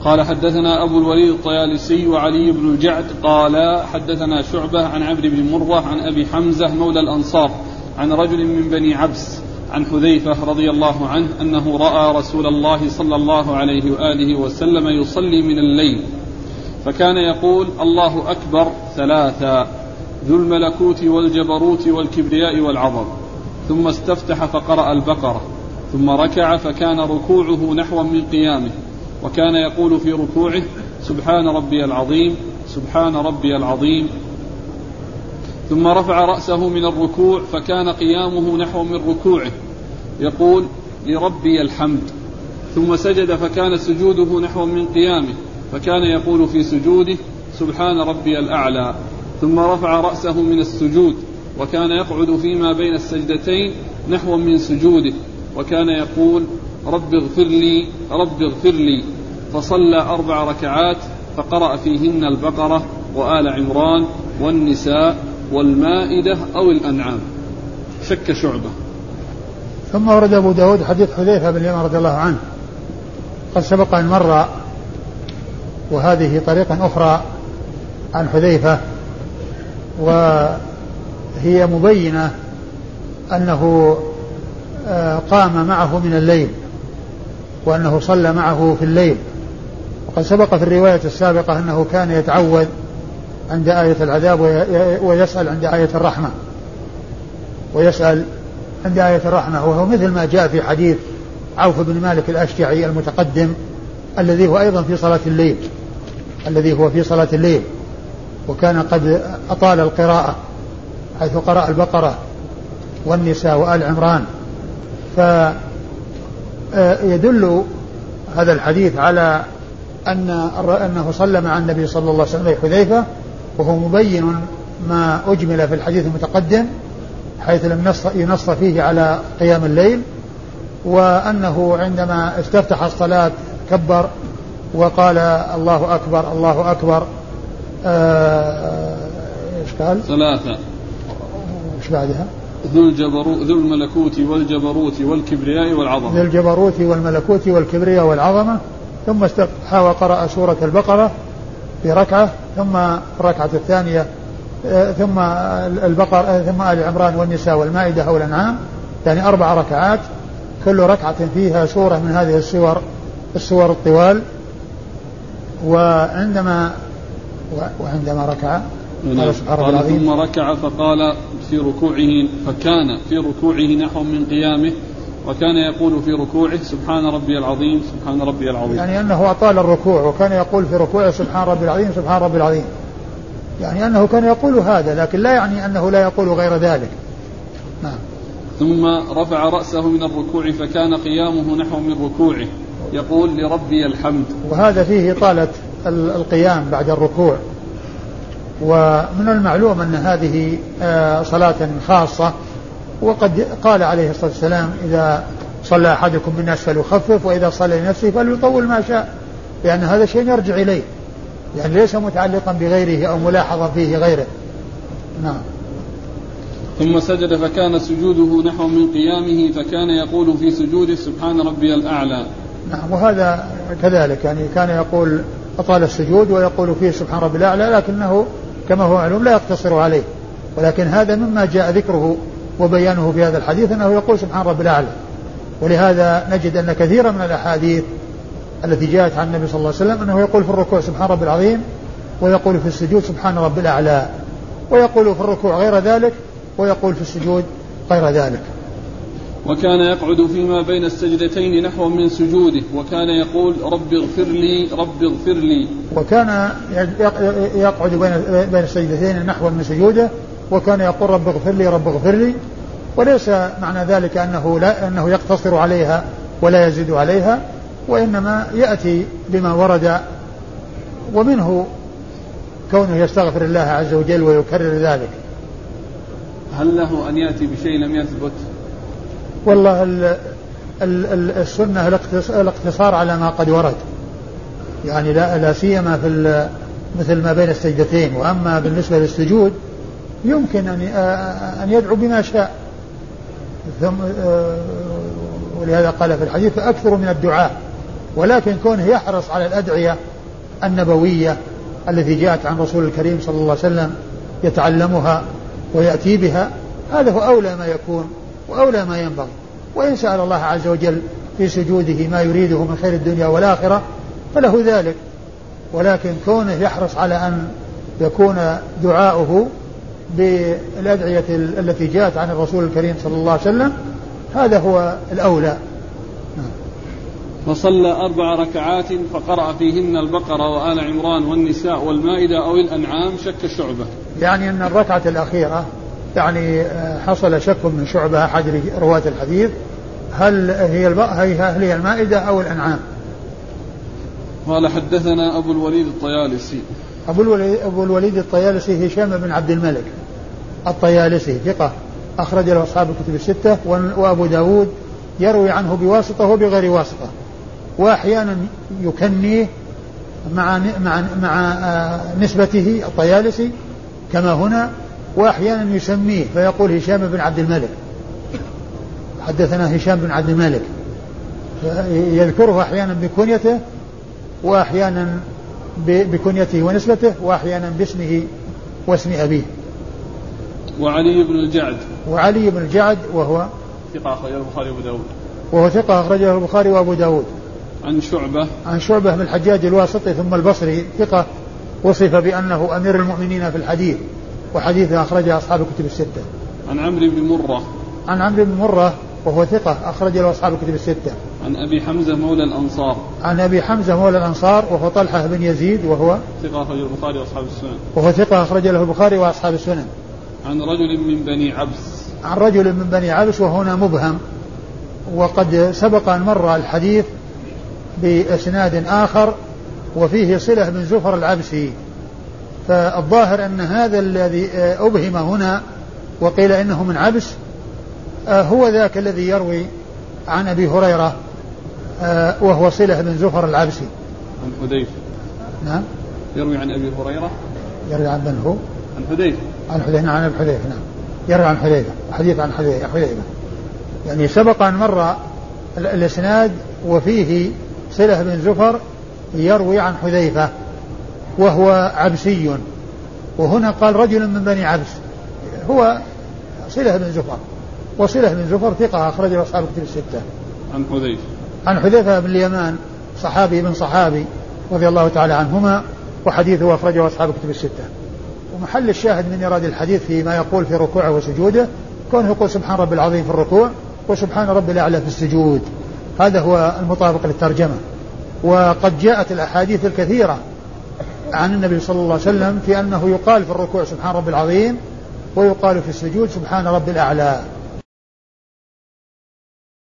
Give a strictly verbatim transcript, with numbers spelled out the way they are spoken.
قال حدثنا أبو الوليد الطيالسي وعلي بن الجعد قال حدثنا شعبة عن عمرو بن مرة عن أبي حمزة مولى الأنصار عن رجل من بني عبس عن حذيفة رضي الله عنه أنه رأى رسول الله صلى الله عليه وآله وسلم يصلي من الليل فكان يقول الله أكبر ثلاثا ذو الملكوت والجبروت والكبرياء والعظم، ثم استفتح فقرأ البقرة، ثم ركع فكان ركوعه نحو من قيامه، وكان يقول في ركوعه سبحان ربي العظيم سبحان ربي العظيم، ثم رفع رأسه من الركوع فكان قيامه نحو من ركوعه يقول لربي الحمد، ثم سجد فكان سجوده نحو من قيامه فكان يقول في سجوده سبحان ربي الأعلى، ثم رفع رأسه من السجود وكان يقعد فيما بين السجدتين نحو من سجوده وكان يقول رب اغفر لي رب اغفر لي، فصلى أربع ركعات فقرأ فيهن البقرة وآل عمران والنساء والمائدة أو الأنعام. شك شعبة. ثم ورد أبو داود حديث حذيفة بن اليمان رضي الله عنه قد سبق أن مر، وهذه طريقة أخرى عن حذيفة وهي مبينة أنه قام معه من الليل وأنه صلى معه في الليل. وقد سبق في الرواية السابقة أنه كان يتعوذ عند آية العذاب ويسأل عند آية الرحمة ويسأل عند آية الرحمة وهو مثل ما جاء في حديث عوف بن مالك الأشجعي المتقدم الذي هو أيضا في صلاة الليل الذي هو في صلاة الليل وكان قد أطال القراءة حيث قرأ البقرة والنساء وآل عمران. فيدل هذا الحديث على أن أنه صلى مع النبي صلى الله عليه وسلم حذيفة، وهو مبين ما أجمل في الحديث المتقدم حيث لم ينص فيه على قيام الليل، وأنه عندما استفتح الصلاة كبر وقال الله أكبر الله أكبر. إيش قال؟ ثلاثة. إيش بعدها؟ ذو الجبروت ذو الملكوت والجبروت والكبرياء والعظمة. ذو الجبروت والملكوت والكبرياء والعظمة، ثم استفتح وقرأ سورة البقرة في ركعة، ثم الركعة الثانية ثم البقرة ثم آل عمران والنساء والمائدة أو الأنعام، يعني أربع ركعات كل ركعة فيها سورة من هذه السور السور الطوال. وعندما وعندما ركع قال قال ثم ركع فقال في ركوعه فكان في ركوعه نحو من قيامه وكان يقول في ركوعه سبحان ربي العظيم سبحان ربي العظيم، يعني أنه أطال الركوع وكان يقول في ركوعه سبحان ربي العظيم سبحان ربي العظيم، يعني أنه كان يقول هذا لكن لا يعني أنه لا يقول غير ذلك. نعم. ثم رفع رأسه من الركوع فكان قيامه نحو من ركوعه يقول لربي الحمد، وهذا فيه طالة القيام بعد الركوع. ومن المعلوم أن هذه صلاة خاصة، وقد قال عليه الصلاة والسلام إذا صلى أحدكم بالناس فليخفف وإذا صلى لنفسه فليطول ما شاء، لأن هذا شيء يرجع إليه، يعني ليس متعلقا بغيره أو ملاحظا فيه غيره. نعم. ثم سجد فكان سجوده نحو من قيامه فكان يقول في سجوده سبحان ربي الأعلى. نعم. وهذا كذلك، يعني كان يقول أطال السجود ويقول فيه سبحان ربي الأعلى، لكنه كما هو معلوم لا يقتصر عليه، ولكن هذا مما جاء ذكره وبيانه في هذا الحديث أنه يقول سبحان ربي الأعلى. ولهذا نجد أن كثيرا من الأحاديث التي جاءت عن النبي صلى الله عليه وسلم أنه يقول في الركوع سبحان ربي العظيم، ويقول في السجود سبحان ربي الأعلى، ويقول في الركوع غير ذلك، ويقول في السجود غير ذلك. وكان يقعد فيما بين السجدتين نحو من سجوده وكان يقول رب اغفر لي رب اغفر لي، وكان يقعد بين السجدتين نحو من سجوده وكان يقول رب اغفر لي رب اغفر لي. وليس معنى ذلك أنه, لا أنه يقتصر عليها ولا يزيد عليها، وإنما يأتي بما ورد، ومنه كونه يستغفر الله عز وجل ويكرر ذلك. هل له أن يأتي بشيء لم يثبت؟ والله ال ال ال السنة الاقتصار على ما قد ورد، يعني لا, لا سيما في مثل ما بين السجدتين. وأما بالنسبة للسجود يمكن أن أن يدعو بما شاء، ثم ولهذا قال في الحديث فأكثر من الدعاء، ولكن كونه يحرص على الأدعية النبوية التي جاءت عن رسول الكريم صلى الله عليه وسلم يتعلمها ويأتي بها، هذا هو أولى ما يكون وأولى ما ينبغي. وإن سأل الله عز وجل في سجوده ما يريده من خير الدنيا والآخرة فله ذلك، ولكن كونه يحرص على أن يكون دعاؤه بالأدعية التي جاءت عن الرسول الكريم صلى الله عليه وسلم هذا هو الأولى. فصلى أربع ركعات فقرأ فيهن البقرة وآل عمران والنساء والمائدة أو الأنعام. شك شعبة، يعني أن الركعة الأخيرة يعني حصل شك من شعبة أحد رواة الحديث هل هي هل هي المائدة أو الأنعام. قال حدثنا أبو الوليد الطيالسي. أبو الوليد, أبو الوليد الطيالسي هشام بن عبد الملك الطيالسي ثقة أخرج له أصحاب الكتب الستة، وأبو داود يروي عنه بواسطة وبغير واسطة، وأحيانا يكنيه مع مع مع نسبته الطيالسي كما هنا، وأحيانا يسميه فيقول هشام بن عبد الملك حدثنا هشام بن عبد الملك، يذكره أحيانا بكنيته وأحيانا بكنيته ونسبته وأحيانا باسمه واسم أبيه. وعلي بن الجعد. وعلي بن الجعد وهو ثقة أخرجه البخاري وأبو داود. وهو ثقة أخرجه البخاري وأبو داود. عن شعبة. عن شعبة بن الحجاج الواسطي ثم البصري ثقة وصف بأنه أمير المؤمنين في الحديث، وحديثه أخرجه أصحاب الكتب الستة. عن عمرو بن مرة. عن عمرو بن مرة وهو ثقة أخرج له أصحاب الكتب الستة. عن أبي حمزة مولى الأنصار. عن أبي حمزة مولى الأنصار وهو طلحة بن يزيد وهو ثقة أخرج البخاري وأصحاب السنن. وهو ثقة أخرج له البخاري وأصحاب السنن. عن رجل من بني عبس. عن رجل من بني عبس وهنا مبهم، وقد سبق أن مر الحديث بإسناد آخر وفيه صلة بن زفر العبسي، فالظاهر أن هذا الذي أبهم هنا وقيل إنه من عبس هو ذاك الذي يروي عن أبي هريرة وهو صلة بن زفر العبسي. عن حذيفة. نعم. يروي عن أبي هريرة. يروي عن من هو؟ عن حذيفة. عن حذيفة. عن أبي حذيفة. نعم. يروي عن حذيفة. حديث عن حذيفة. يعني سبق أن مر الإسناد وفيه صلة بن زفر يروي عن حذيفة وهو عبسي، وهنا قال رجل من بني عبس هو صلة بن زفر، وصلة بن زفر ثقة أخرج له أصحاب الكتب الستة. عن حذيفة. عن حذيفة بن اليمان صحابي بن صحابي رضي الله تعالى عنهما، وحديثه أخرجه أصحاب الكتب الستة. ومحل الشاهد من إيراد الحديث فيما يقول في ركوعه وسجوده كونه يقول سبحان رب العظيم في الركوع وسبحان رب الأعلى في السجود، هذا هو المطابق للترجمة. وقد جاءت الأحاديث الكثيرة عن النبي صلى الله عليه وسلم في أنه يقال في الركوع سبحان رب العظيم ويقال في السجود سبحان رب الأعلى.